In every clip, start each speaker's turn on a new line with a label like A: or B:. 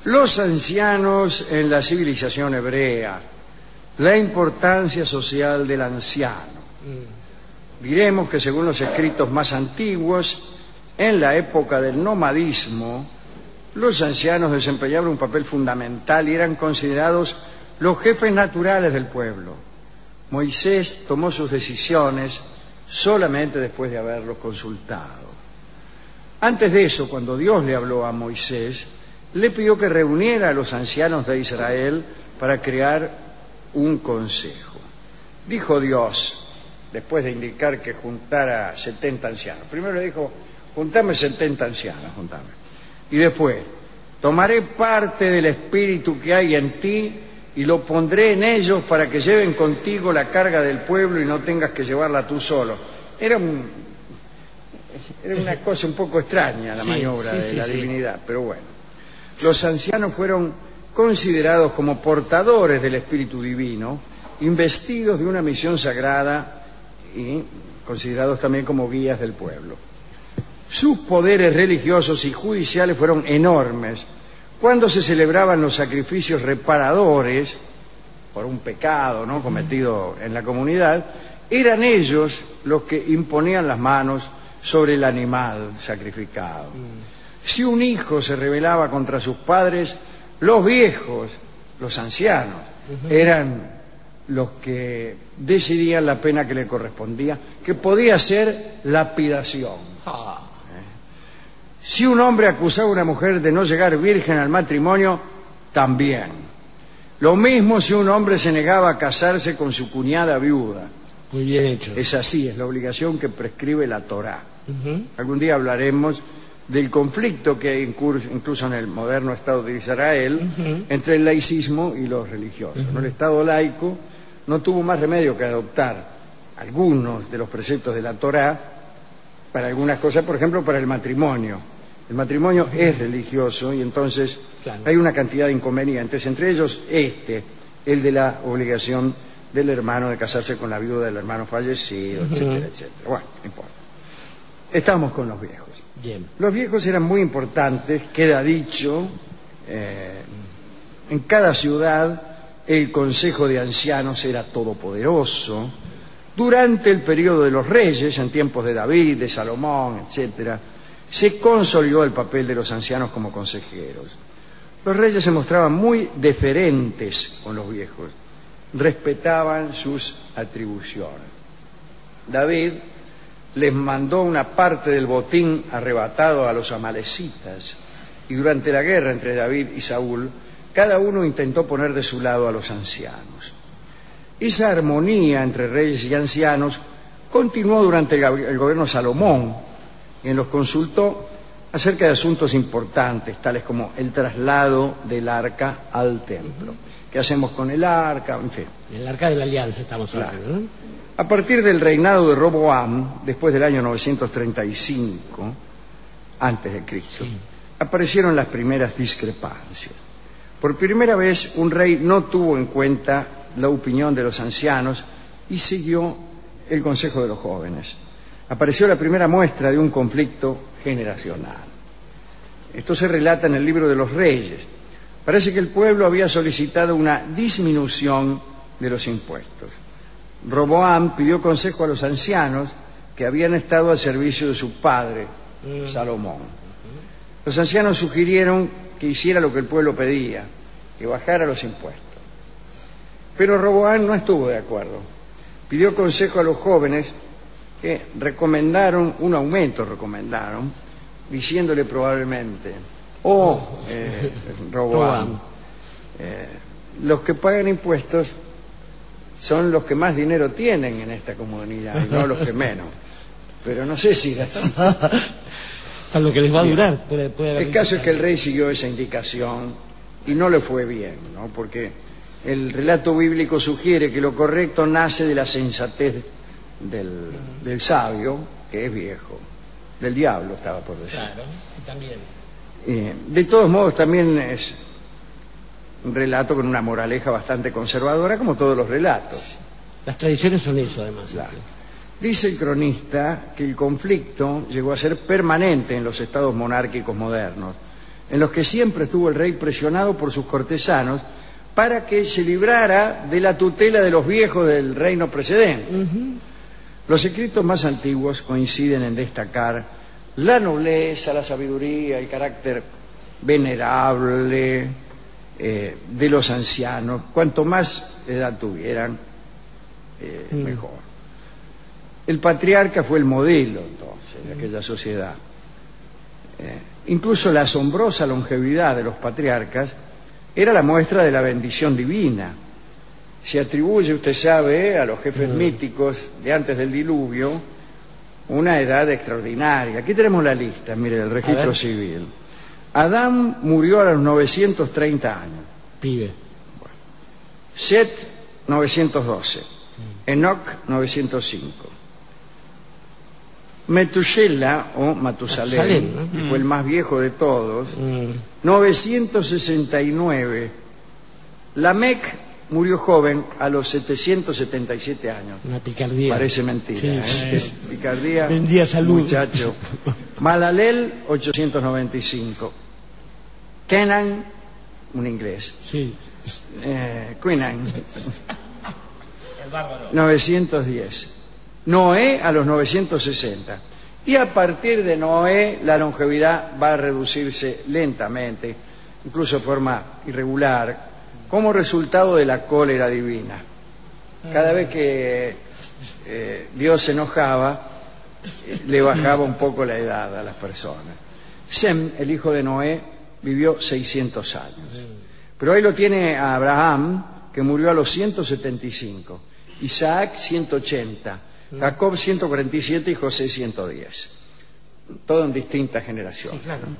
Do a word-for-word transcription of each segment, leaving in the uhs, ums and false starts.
A: Los ancianos en la civilización hebrea, la importancia social del anciano. Diremos que según los escritos más antiguos, en la época del nomadismo, los ancianos desempeñaban un papel fundamental y eran considerados los jefes naturales del pueblo. Moisés tomó sus decisiones solamente después de haberlos consultado. Antes de eso, cuando Dios le habló a Moisés, le pidió que reuniera a los ancianos de Israel para crear un consejo. Dijo Dios, después de indicar que juntara setenta ancianos. Primero le dijo, juntame setenta ancianos, juntame. Y después, tomaré parte del espíritu que hay en ti y lo pondré en ellos para que lleven contigo la carga del pueblo y no tengas que llevarla tú solo. Era, un, era una cosa un poco extraña la sí, maniobra sí, de sí, la sí. divinidad, pero bueno. Los ancianos fueron considerados como portadores del espíritu divino, investidos de una misión sagrada y considerados también como guías del pueblo. Sus poderes religiosos y judiciales fueron enormes. Cuando se celebraban los sacrificios reparadores por un pecado, ¿no?, cometido en la comunidad, eran ellos los que imponían las manos sobre el animal sacrificado. Si un hijo se rebelaba contra sus padres, los viejos, los ancianos, eran los que decidían la pena que le correspondía, que podía ser lapidación. Si un hombre acusaba a una mujer de no llegar virgen al matrimonio, también. Lo mismo si un hombre se negaba a casarse con su cuñada viuda.
B: Muy bien hecho.
A: Es así, es la obligación que prescribe la Torá. Uh-huh. Algún día hablaremos del conflicto que hay incluso en el moderno Estado de Israel uh-huh. entre el laicismo y los religiosos. Uh-huh. ¿no? El Estado laico no tuvo más remedio que adoptar algunos de los preceptos de la Torá para algunas cosas, por ejemplo, para el matrimonio. El matrimonio uh-huh. es religioso y entonces claro. hay una cantidad de inconvenientes, entre ellos este, el de la obligación del hermano de casarse con la viuda del hermano fallecido, uh-huh. etcétera, etcétera. Bueno, no importa. Estamos con los viejos.
B: Bien.
A: Los viejos eran muy importantes, queda dicho, eh, en cada ciudad el Consejo de Ancianos era todopoderoso. Durante el periodo de los reyes, en tiempos de David, de Salomón, etcétera, se consolidó el papel de los ancianos como consejeros. Los reyes se mostraban muy deferentes con los viejos, respetaban sus atribuciones. David les mandó una parte del botín arrebatado a los amalecitas y durante la guerra entre David y Saúl, cada uno intentó poner de su lado a los ancianos. Esa armonía entre reyes y ancianos continuó durante el gobierno de Salomón, quien los consultó acerca de asuntos importantes, tales como el traslado del arca al templo. ¿Qué hacemos con el arca? En fin.
B: El arca de la alianza estamos hablando,
A: claro.
B: ¿no?
A: A partir del reinado de Roboam, después del año novecientos treinta y cinco, antes de Cristo, sí. aparecieron las primeras discrepancias. Por primera vez, un rey no tuvo en cuenta la opinión de los ancianos y siguió el consejo de los jóvenes. Apareció la primera muestra de un conflicto generacional. Esto se relata en el libro de los Reyes. Parece que el pueblo había solicitado una disminución de los impuestos. Roboam pidió consejo a los ancianos que habían estado al servicio de su padre, Salomón. Los ancianos sugirieron que hiciera lo que el pueblo pedía, que bajara los impuestos. Pero Roboam no estuvo de acuerdo. Pidió consejo a los jóvenes que recomendaron, un aumento recomendaron, diciéndole probablemente, oh, eh, Roboam, eh, los que pagan impuestos son los que más dinero tienen en esta comunidad y no los que menos. Pero no sé si...
B: A lo que les va a durar. Puede, puede
A: el caso es que el rey siguió esa indicación y no le fue bien, ¿no? Porque el relato bíblico sugiere que lo correcto nace de la sensatez del, del sabio, que es viejo, del diablo estaba por decir.
B: Claro, también.
A: Eh, de todos modos también es un relato con una moraleja bastante conservadora, como todos los relatos.
B: Las tradiciones son eso, además.
A: Claro. Dice el cronista que el conflicto llegó a ser permanente en los estados monárquicos modernos. en los que siempre estuvo el rey presionado por sus cortesanos para que se librara de la tutela de los viejos del reino precedente. Uh-huh. Los escritos más antiguos coinciden en destacar la nobleza, la sabiduría, el carácter venerable eh, de los ancianos. Cuanto más edad tuvieran, eh, uh-huh. mejor. El patriarca fue el modelo, entonces, de aquella sociedad. Eh, incluso la asombrosa longevidad de los patriarcas era la muestra de la bendición divina. Se atribuye, usted sabe, a los jefes mm. míticos de antes del diluvio una edad extraordinaria. Aquí tenemos la lista, mire, del registro civil. Adán murió a los novecientos treinta años.
B: Pibe.
A: Bueno. Set, novecientos doce. Mm. Enoc, novecientos cinco. Metusela, o Matusalén, ¿no? Que fue el más viejo de todos, mm. novecientos sesenta y nueve. Lamec murió joven a los setecientos setenta y siete años.
B: Una picardía.
A: Parece mentira, sí, ¿eh? Sí. Picardía.
B: Vendía salud.
A: Muchacho. Malalel, ochocientos noventa y cinco. Kenan, un inglés.
B: Sí.
A: Eh, Queenan, novecientos diez. Noé a los novecientos sesenta. Y a partir de Noé la longevidad va a reducirse lentamente, incluso de forma irregular, como resultado de la cólera divina. Cada vez que eh, Dios se enojaba, eh, le bajaba un poco la edad a las personas. Sem, el hijo de Noé, vivió seiscientos años. Pero ahí lo tiene a Abraham, que murió a los ciento setenta y cinco. Isaac, ciento ochenta. Jacob ciento cuarenta y siete y José ciento diez. Todo en distintas generaciones.
B: Sí, claro.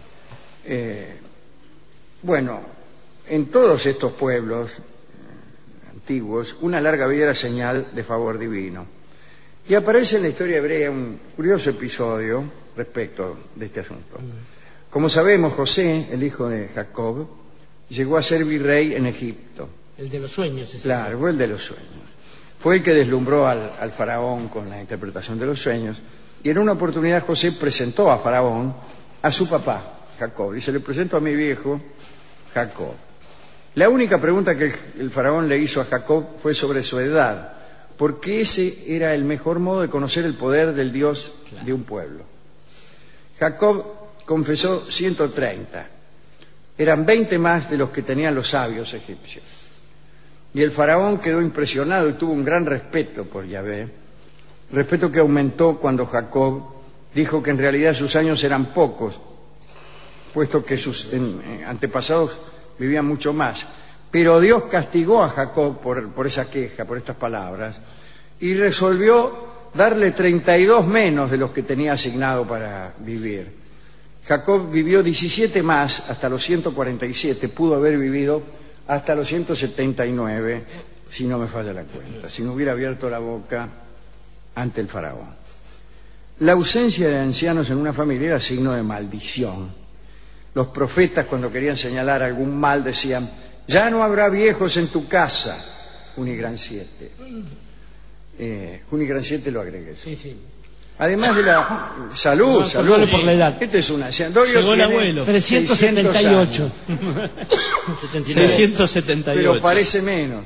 A: eh, bueno, en todos estos pueblos eh, antiguos, una larga vida era señal de favor divino. Y aparece en la historia hebrea un curioso episodio respecto de este asunto. Como sabemos, José, el hijo de Jacob, llegó a ser virrey en Egipto.
B: El de los sueños. ¿Es
A: claro,
B: eso?
A: Fue el de los sueños. Fue el que deslumbró al, al faraón con la interpretación de los sueños, y en una oportunidad José presentó a faraón a su papá, Jacob, y se le presentó a mi viejo, Jacob. La única pregunta que el, el faraón le hizo a Jacob fue sobre su edad, porque ese era el mejor modo de conocer el poder del Dios claro. de un pueblo. Jacob confesó ciento treinta, eran veinte más de los que tenían los sabios egipcios. Y el faraón quedó impresionado y tuvo un gran respeto por Yahvé, respeto que aumentó cuando Jacob dijo que en realidad sus años eran pocos, puesto que sus en, en, antepasados vivían mucho más. Pero Dios castigó a Jacob por, por esa queja, por estas palabras, y resolvió darle treinta y dos menos de los que tenía asignado para vivir. Jacob vivió diecisiete más hasta los ciento cuarenta y siete, pudo haber vivido hasta los ciento setenta y nueve, si no me falla la cuenta, si no hubiera abierto la boca ante el faraón. La ausencia de ancianos en una familia era signo de maldición. Los profetas, cuando querían señalar algún mal, decían: ya no habrá viejos en tu casa. Junigran siete. Eh, Junigran siete lo agregué.
B: Sí, sí.
A: Además de la salud,
B: no,
A: salud.
B: Por la edad.
A: Este es un anciano. Llegó
B: el abuelo. trescientos setenta y ocho.
C: seiscientos setenta y ocho.
A: Pero parece menos.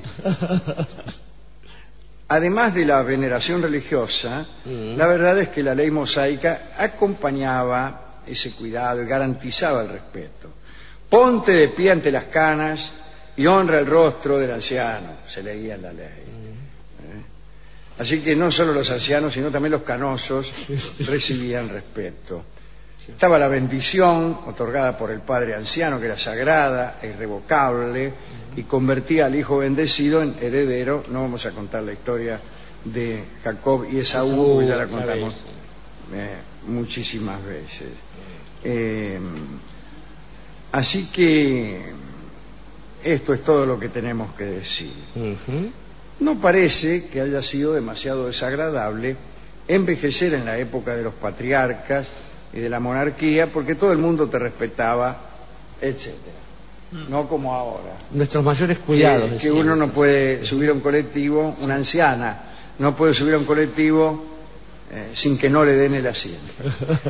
A: Además de la veneración religiosa, uh-huh. la verdad es que la ley mosaica acompañaba ese cuidado y garantizaba el respeto. Ponte de pie ante las canas y honra el rostro del anciano, se leía en la ley. Así que no solo los ancianos, sino también los canosos recibían respeto. Estaba la bendición otorgada por el padre anciano, que era sagrada e irrevocable, y convertía al hijo bendecido en heredero. No vamos a contar la historia de Jacob y Esaú, que ya la contamos eh, muchísimas veces. Eh, así que esto es todo lo que tenemos que decir. Uh-huh. No parece que haya sido demasiado desagradable envejecer en la época de los patriarcas y de la monarquía, porque todo el mundo te respetaba, etcétera. No como ahora.
B: Nuestros mayores cuidados.
A: Que, que uno no puede subir a un colectivo, una anciana no puede subir a un colectivo eh, sin que no le den el asiento.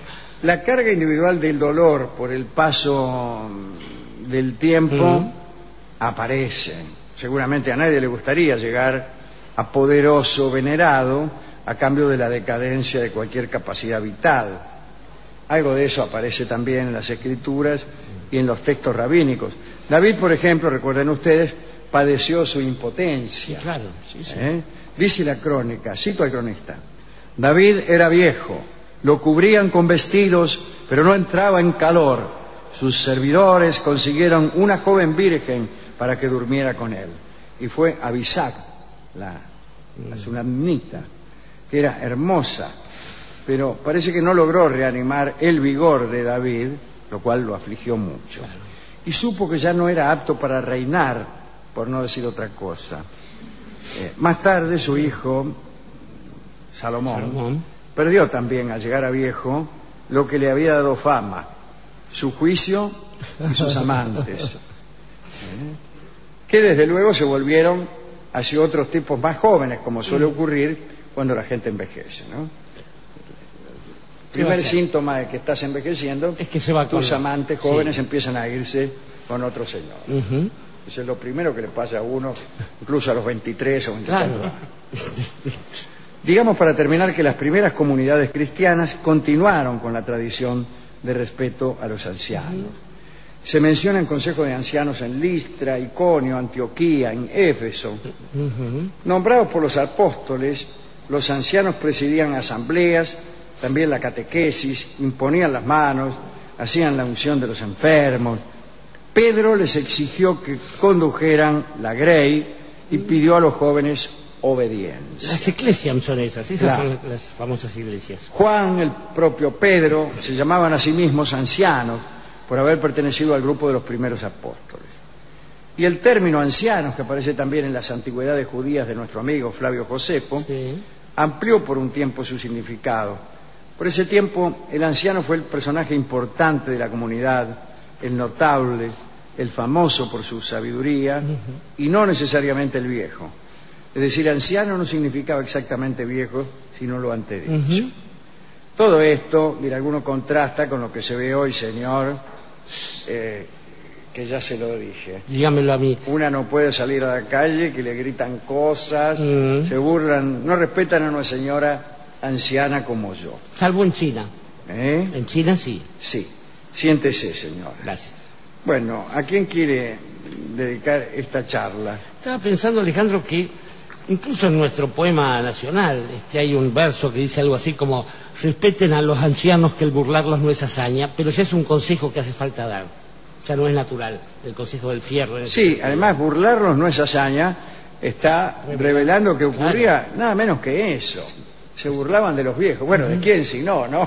A: La carga individual del dolor por el paso del tiempo uh-huh. aparece. Seguramente a nadie le gustaría llegar a poderoso, venerado, a cambio de la decadencia de cualquier capacidad vital. Algo de eso aparece también en las escrituras y en los textos rabínicos. David, por ejemplo, recuerden ustedes, padeció su impotencia.
B: Sí, claro. Sí, sí.
A: ¿Eh? Dice la crónica, cito al cronista: David era viejo, lo cubrían con vestidos, pero no entraba en calor. Sus servidores consiguieron una joven virgen para que durmiera con él. Y fue Abisag, la, la sunamita, que era hermosa, pero parece que no logró reanimar el vigor de David, lo cual lo afligió mucho. Y supo que ya no era apto para reinar, por no decir otra cosa. Eh, más tarde su hijo, Salomón, Salomón, perdió también al llegar a viejo lo que le había dado fama, su juicio y sus amantes, ¿eh? que desde luego se volvieron hacia otros tipos más jóvenes, como suele ocurrir cuando la gente envejece, ¿no? El primer síntoma de que estás envejeciendo
B: es que se va
A: tus
B: con...
A: amantes jóvenes
B: sí.
A: empiezan a irse con otro señor.
B: Uh-huh.
A: Eso es lo primero que le pasa a uno, incluso a los veintitrés o veinticuatro
B: claro.
A: años. Digamos, para terminar, que las primeras comunidades cristianas continuaron con la tradición de respeto a los ancianos. Uh-huh. Se mencionan consejos de ancianos en Listra, Iconio, Antioquía, en Éfeso. Uh-huh. Nombrados por los apóstoles, los ancianos presidían asambleas, también la catequesis, imponían las manos, hacían la unción de los enfermos. Pedro les exigió que condujeran la grey y pidió a los jóvenes obediencia.
B: Las eclesias son esas, esas
A: claro.
B: son las famosas iglesias.
A: Juan, el propio Pedro, se llamaban a sí mismos ancianos por haber pertenecido al grupo de los primeros apóstoles. Y el término ancianos, que aparece también en las antigüedades judías de nuestro amigo Flavio Josefo, sí. amplió por un tiempo su significado. Por ese tiempo, el anciano fue el personaje importante de la comunidad, el notable, el famoso por su sabiduría, uh-huh. y no necesariamente el viejo. Es decir, anciano no significaba exactamente viejo, sino lo antedicho. Uh-huh. Todo esto, mira, alguno contrasta con lo que se ve hoy, señor, eh, que ya se lo dije.
B: Dígamelo a mí.
A: Una no puede salir a la calle, que le gritan cosas, uh-huh. se burlan, no respetan a una señora anciana como yo.
B: Salvo en China.
A: ¿Eh?
B: En China sí.
A: Sí. Siéntese, señor.
B: Gracias.
A: Bueno, ¿a quién quiere dedicar esta charla?
B: Estaba pensando, Alejandro, que incluso en nuestro poema nacional este, hay un verso que dice algo así como: respeten a los ancianos, que el burlarlos no es hazaña, pero ya es un consejo que hace falta dar. Ya no es natural, el consejo del fierro.
A: Sí, además burlarlos no es hazaña, está revelando que ocurría claro. nada menos que eso. Se burlaban de los viejos. Bueno, ¿de quién si no, no?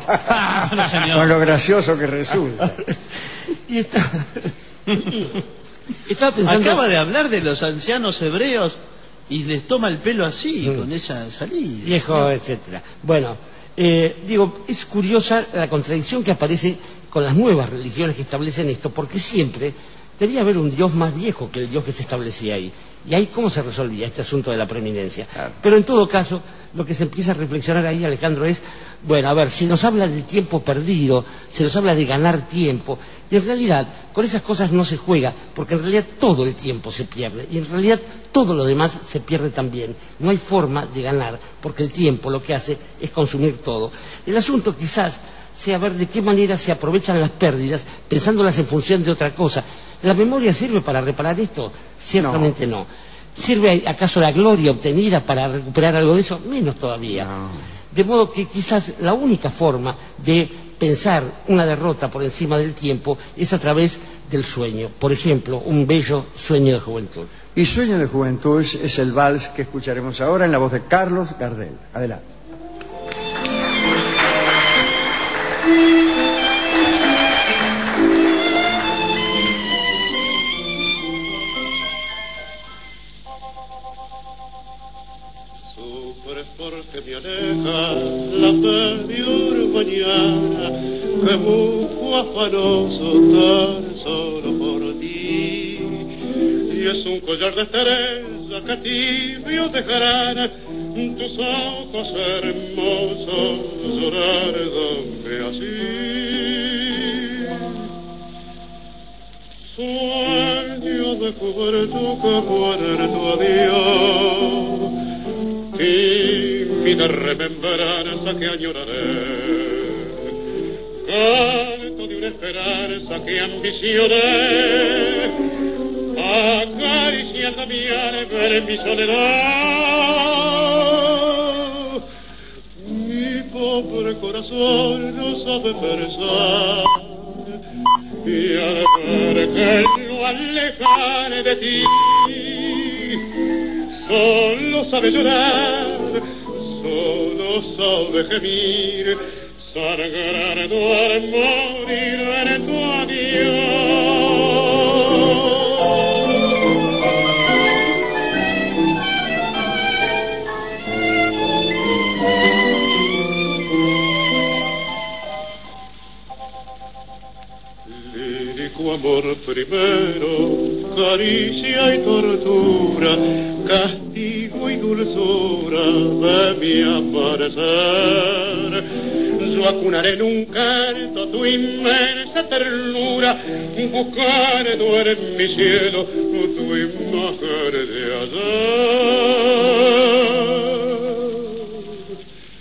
A: Con lo gracioso que resulta.
B: Y está... Estaba pensando...
C: Acaba de hablar de los ancianos hebreos y les toma el pelo así, mm. con esa salida.
B: Viejo, etcétera. Bueno, eh, digo, es curiosa la contradicción que aparece con las nuevas religiones que establecen esto, porque siempre debía haber un Dios más viejo que el Dios que se establecía ahí. Y ahí cómo se resolvía este asunto de la preeminencia. Claro. Pero en todo caso, lo que se empieza a reflexionar ahí, Alejandro, es, bueno, a ver, si nos habla del tiempo perdido, se nos habla de ganar tiempo, y en realidad con esas cosas no se juega, porque en realidad todo el tiempo se pierde, y en realidad todo lo demás se pierde también. No hay forma de ganar, porque el tiempo lo que hace es consumir todo. El asunto quizás sea ver de qué manera se aprovechan las pérdidas, pensándolas en función de otra cosa. ¿La memoria sirve para reparar esto? Ciertamente no. no. ¿Sirve acaso la gloria obtenida para recuperar algo de eso? Menos todavía. No. De modo que quizás la única forma de pensar una derrota por encima del tiempo es a través del sueño. Por ejemplo, un bello sueño de juventud.
A: Y Sueño de Juventud es, es el vals que escucharemos ahora en la voz de Carlos Gardel. Adelante.
D: Sufres porque me aleja la peor mañana que busco afanoso tan solo por ti. Y es un collar de estrellas que tibio dejarán tus ojos hermosos llorar donde así. Sueño de juventud que muere tu adiós, tímida remembranza que añoraré, canto de una esperanza que ambicioné, acariciando mi alma en mi soledad. Mi pobre corazón no sabe pensar, y al ver que lo alejan de ti, solo sabe llorar, solo sabe gemir, sangrando al morir en tu adiós. Amor primero, caricia y tortura, castigo y dulzura de mi amanecer. Yo acunaré en un canto tu inmensa ternura, buscando en mi cielo tu imagen de ayer.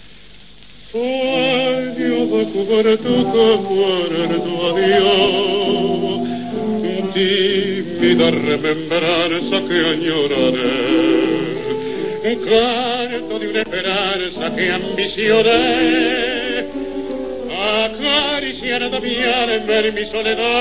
D: Sueño de juventud que muere en tu adiós, tímida remembranza que añoraré, canto de una esperanza que ambicioné, acariciando mi alma en mi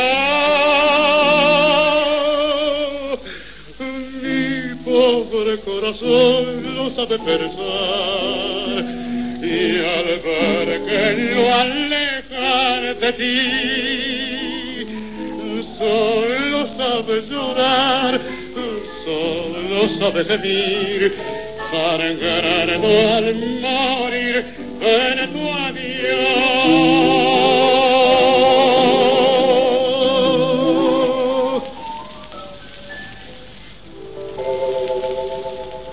D: soledad. Mi pobre corazón lo sabe pensar, y al ver que lo alejan de ti, solo sabe llorar, solo sabe gemir, sangrando al morir en tu adiós.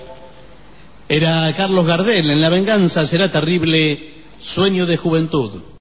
C: Era Carlos Gardel en La venganza será terrible, sueño de juventud.